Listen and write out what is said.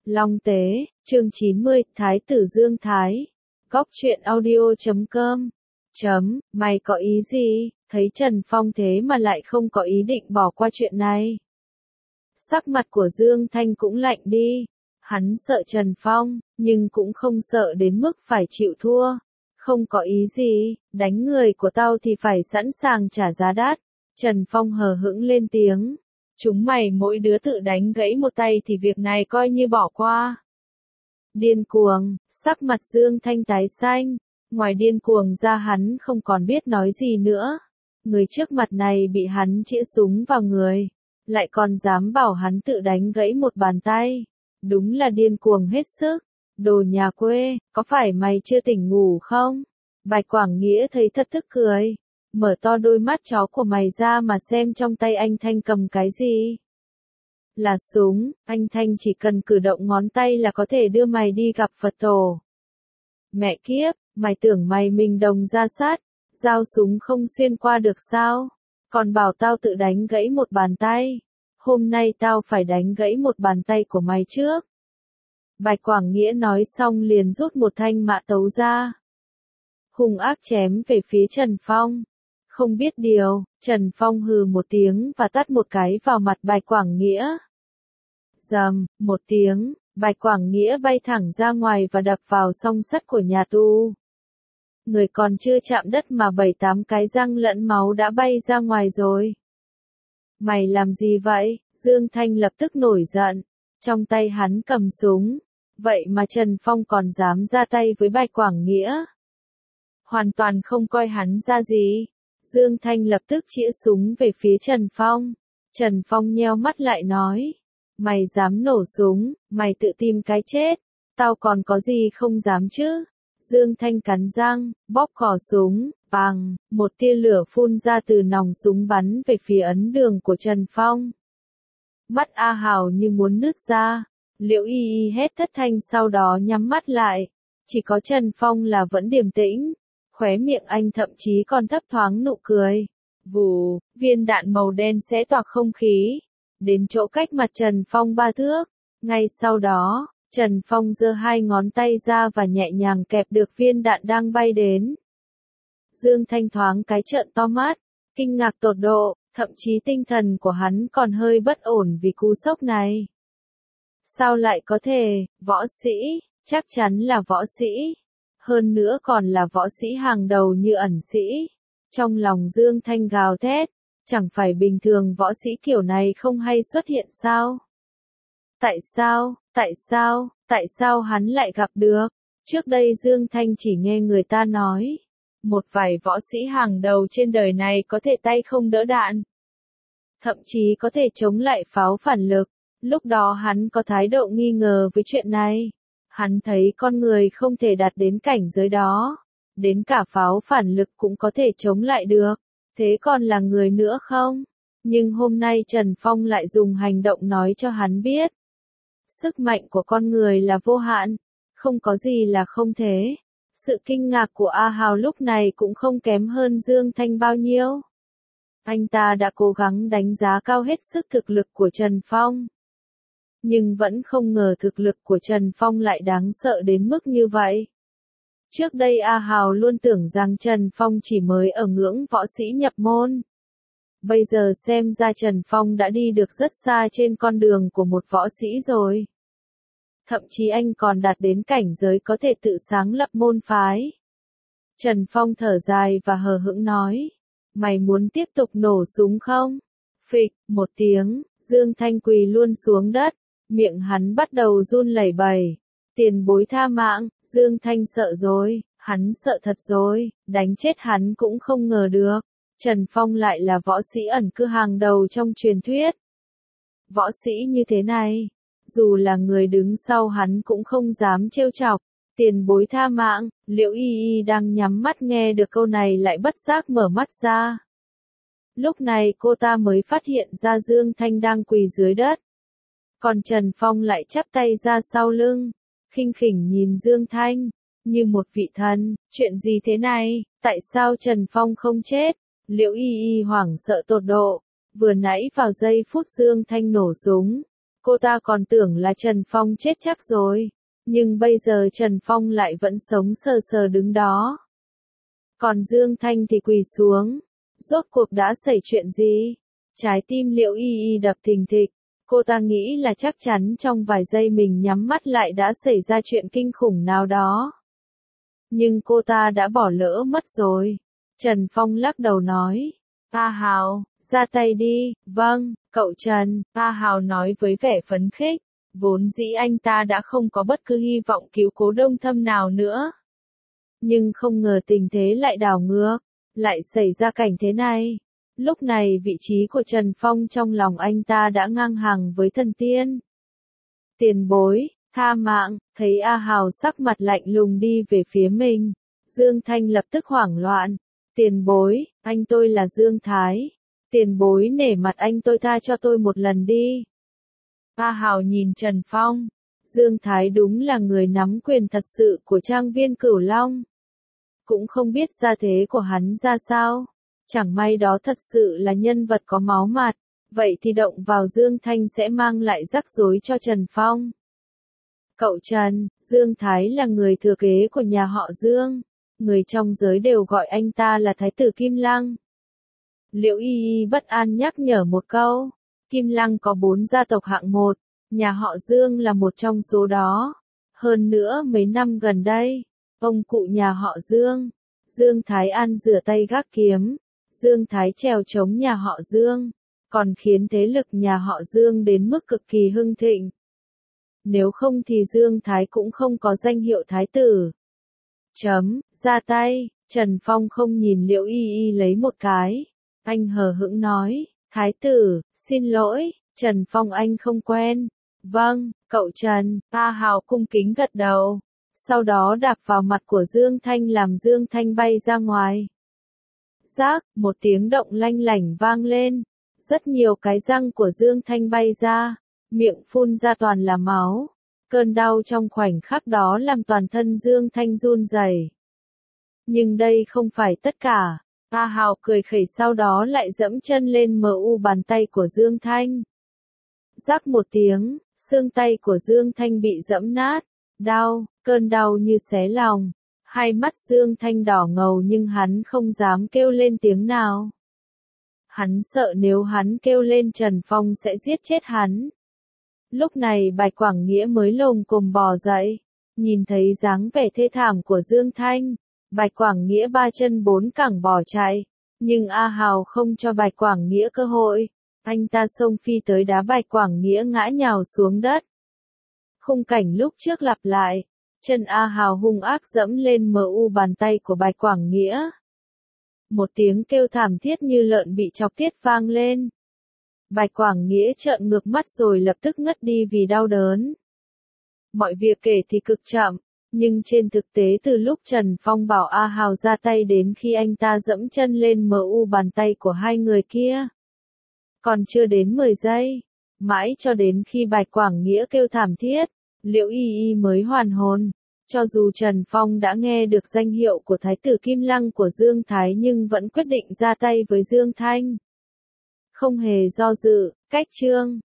Long Tế, chương 90, Thái tử Dương Thái. Góc truyện audio.com. Mày có ý gì, thấy Trần Phong thế mà lại không có ý định bỏ qua chuyện này. Sắc mặt của Dương Thanh cũng lạnh đi. Hắn sợ Trần Phong, nhưng cũng không sợ đến mức phải chịu thua. Không có ý gì, đánh người của tao thì phải sẵn sàng trả giá đắt. Trần Phong hờ hững lên tiếng. Chúng mày mỗi đứa tự đánh gãy một tay thì việc này coi như bỏ qua. Điên cuồng, sắc mặt Dương Thanh tái xanh. Ngoài điên cuồng ra hắn không còn biết nói gì nữa. Người trước mặt này bị hắn chĩa súng vào người. Lại còn dám bảo hắn tự đánh gãy một bàn tay. Đúng là điên cuồng hết sức. Đồ nhà quê, có phải mày chưa tỉnh ngủ không? Bạch Quảng Nghĩa thấy thật tức cười. Mở to đôi mắt chó của mày ra mà xem trong tay anh Thanh cầm cái gì. Là súng, anh Thanh chỉ cần cử động ngón tay là có thể đưa mày đi gặp Phật tổ. Mẹ kiếp, mày tưởng mày mình đồng ra sát, dao súng không xuyên qua được sao? Còn bảo tao tự đánh gãy một bàn tay. Hôm nay tao phải đánh gãy một bàn tay của mày trước. Bạch Quảng Nghĩa nói xong liền rút một thanh mã tấu ra. Hung ác chém về phía Trần Phong. Không biết điều, Trần Phong hừ một tiếng và tát một cái vào mặt Bạch Quảng Nghĩa. Rầm, một tiếng, Bạch Quảng Nghĩa bay thẳng ra ngoài và đập vào song sắt của nhà tù. Người còn chưa chạm đất mà 7-8 cái răng lẫn máu đã bay ra ngoài rồi. Mày làm gì vậy? Dương Thanh lập tức nổi giận. Trong tay hắn cầm súng. Vậy mà Trần Phong còn dám ra tay với Bạch Quảng Nghĩa. Hoàn toàn không coi hắn ra gì. Dương Thanh lập tức chĩa súng về phía Trần Phong. Trần Phong nheo mắt lại nói. Mày dám nổ súng, mày tự tìm cái chết. Tao còn có gì không dám chứ? Dương Thanh cắn răng, bóp cò súng, bang, một tia lửa phun ra từ nòng súng bắn về phía ấn đường của Trần Phong. Mắt A Hào như muốn nứt ra. Liễu Y Y hét thất thanh sau đó nhắm mắt lại. Chỉ có Trần Phong là vẫn điềm tĩnh. Khóe miệng anh thậm chí còn thấp thoáng nụ cười. Vù, viên đạn màu đen xé toạc không khí. Đến chỗ cách mặt Trần Phong 3 thước. Ngay sau đó, Trần Phong giơ 2 ngón tay ra và nhẹ nhàng kẹp được viên đạn đang bay đến. Dương Thanh thoáng cái trợn to mắt, kinh ngạc tột độ, thậm chí tinh thần của hắn còn hơi bất ổn vì cú sốc này. Sao lại có thể, võ sĩ, chắc chắn là võ sĩ. Hơn nữa còn là võ sĩ hàng đầu như ẩn sĩ. Trong lòng Dương Thanh gào thét, chẳng phải bình thường võ sĩ kiểu này không hay xuất hiện sao? Tại sao hắn lại gặp được? Trước đây Dương Thanh chỉ nghe người ta nói. Một vài võ sĩ hàng đầu trên đời này có thể tay không đỡ đạn. Thậm chí có thể chống lại pháo phản lực. Lúc đó hắn có thái độ nghi ngờ với chuyện này. Hắn thấy con người không thể đạt đến cảnh giới đó. Đến cả pháo phản lực cũng có thể chống lại được. Thế còn là người nữa không? Nhưng hôm nay Trần Phong lại dùng hành động nói cho hắn biết. Sức mạnh của con người là vô hạn. Không có gì là không thể. Sự kinh ngạc của A Hào lúc này cũng không kém hơn Dương Thanh bao nhiêu. Anh ta đã cố gắng đánh giá cao hết sức thực lực của Trần Phong. Nhưng vẫn không ngờ thực lực của Trần Phong lại đáng sợ đến mức như vậy. Trước đây A Hào luôn tưởng rằng Trần Phong chỉ mới ở ngưỡng võ sĩ nhập môn. Bây giờ xem ra Trần Phong đã đi được rất xa trên con đường của một võ sĩ rồi. Thậm chí anh còn đạt đến cảnh giới có thể tự sáng lập môn phái. Trần Phong thở dài và hờ hững nói. Mày muốn tiếp tục nổ súng không? Phịch, một tiếng, Dương Thanh quỳ luôn xuống đất. Miệng hắn bắt đầu run lẩy bẩy. Tiền bối tha mạng, Dương Thanh sợ rồi, hắn sợ thật rồi, đánh chết hắn cũng không ngờ được. Trần Phong lại là võ sĩ ẩn cư hàng đầu trong truyền thuyết. Võ sĩ như thế này, dù là người đứng sau hắn cũng không dám trêu chọc. Tiền bối tha mạng, Liễu Y Y đang nhắm mắt nghe được câu này lại bất giác mở mắt ra. Lúc này cô ta mới phát hiện ra Dương Thanh đang quỳ dưới đất. Còn Trần Phong lại chắp tay ra sau lưng, khinh khỉnh nhìn Dương Thanh, như một vị thần, chuyện gì thế này, tại sao Trần Phong không chết? Liễu Y Y hoảng sợ tột độ, vừa nãy vào giây phút Dương Thanh nổ súng, Cô ta còn tưởng là Trần Phong chết chắc rồi. Nhưng bây giờ Trần Phong lại vẫn sống sờ sờ đứng đó. Còn Dương Thanh thì quỳ xuống. Rốt cuộc đã xảy chuyện gì? Trái tim Liễu Y Y đập thình thịch. Cô ta nghĩ là chắc chắn trong vài giây mình nhắm mắt lại đã xảy ra chuyện kinh khủng nào đó. Nhưng cô ta đã bỏ lỡ mất rồi. Trần Phong lắc đầu nói. A Hào, ra tay đi. Vâng, cậu Trần. A Hào nói với vẻ phấn khích. Vốn dĩ anh ta đã không có bất cứ hy vọng cứu Cố Đông Thâm nào nữa. Nhưng không ngờ tình thế lại đảo ngược. Lại xảy ra cảnh thế này. Lúc này vị trí của Trần Phong trong lòng anh ta đã ngang hàng với thần tiên. Tiền bối, tha mạng, thấy A Hào sắc mặt lạnh lùng đi về phía mình. Dương Thanh lập tức hoảng loạn. Tiền bối, anh tôi là Dương Thái. Tiền bối nể mặt anh tôi tha cho tôi một lần đi. A Hào nhìn Trần Phong. Dương Thái đúng là người nắm quyền thật sự của trang viên Cửu Long. Cũng không biết gia thế của hắn ra sao. Chẳng may đó thật sự là nhân vật có máu mặt. Vậy thì động vào Dương Thanh sẽ mang lại rắc rối cho Trần Phong. Cậu Trần, Dương Thái là người thừa kế của nhà họ Dương. Người trong giới đều gọi anh ta là Thái tử Kim Lăng. Liễu Y Y bất an nhắc nhở một câu. Kim Lăng có 4 gia tộc hạng 1. Nhà họ Dương là một trong số đó. Hơn nữa mấy năm gần đây, ông cụ nhà họ Dương, Dương Thái An rửa tay gác kiếm. Dương Thái trèo chống nhà họ Dương, còn khiến thế lực nhà họ Dương đến mức cực kỳ hưng thịnh. Nếu không thì Dương Thái cũng không có danh hiệu thái tử. Ra tay, Trần Phong không nhìn Liễu Y Y lấy một cái. Anh hờ hững nói, thái tử, xin lỗi, Trần Phong anh không quen. Vâng, cậu Trần. A Hào cung kính gật đầu. Sau đó đạp vào mặt của Dương Thanh làm Dương Thanh bay ra ngoài. Rác, một tiếng động lanh lảnh vang lên. Rất nhiều cái răng của Dương Thanh bay ra, miệng phun ra toàn là máu. Cơn đau trong khoảnh khắc đó làm toàn thân Dương Thanh run rẩy. Nhưng đây không phải tất cả. A Hào cười khẩy sau đó lại dẫm chân lên bàn tay của Dương Thanh. Rắc một tiếng, xương tay của Dương Thanh bị dẫm nát. Đau, cơn đau như xé lòng. Hai mắt Dương Thanh đỏ ngầu nhưng hắn không dám kêu lên tiếng nào. Hắn sợ nếu hắn kêu lên Trần Phong sẽ giết chết hắn. Lúc này Bạch Quảng Nghĩa mới lồm cồm bò dậy. Nhìn thấy dáng vẻ thê thảm của Dương Thanh, Bạch Quảng Nghĩa 3 chân 4 cẳng bỏ chạy. Nhưng A Hào không cho Bạch Quảng Nghĩa cơ hội. Anh ta xông phi tới đá Bạch Quảng Nghĩa ngã nhào xuống đất. Khung cảnh lúc trước lặp lại. Chân A Hào hung ác dẫm lên bàn tay của Bạch Quảng Nghĩa. Một tiếng kêu thảm thiết như lợn bị chọc tiết vang lên. Bạch Quảng Nghĩa trợn ngược mắt rồi lập tức ngất đi vì đau đớn. Mọi việc kể thì cực chậm, nhưng trên thực tế từ lúc Trần Phong bảo A Hào ra tay đến khi anh ta dẫm chân lên bàn tay của hai người kia, còn chưa đến 10 giây. Mãi cho đến khi Bạch Quảng Nghĩa kêu thảm thiết, Liễu Y Y mới hoàn hồn. Cho dù Trần Phong đã nghe được danh hiệu của Thái tử Kim Lăng của Dương Thái nhưng vẫn quyết định ra tay với Dương Thanh. Không hề do dự, cách chương.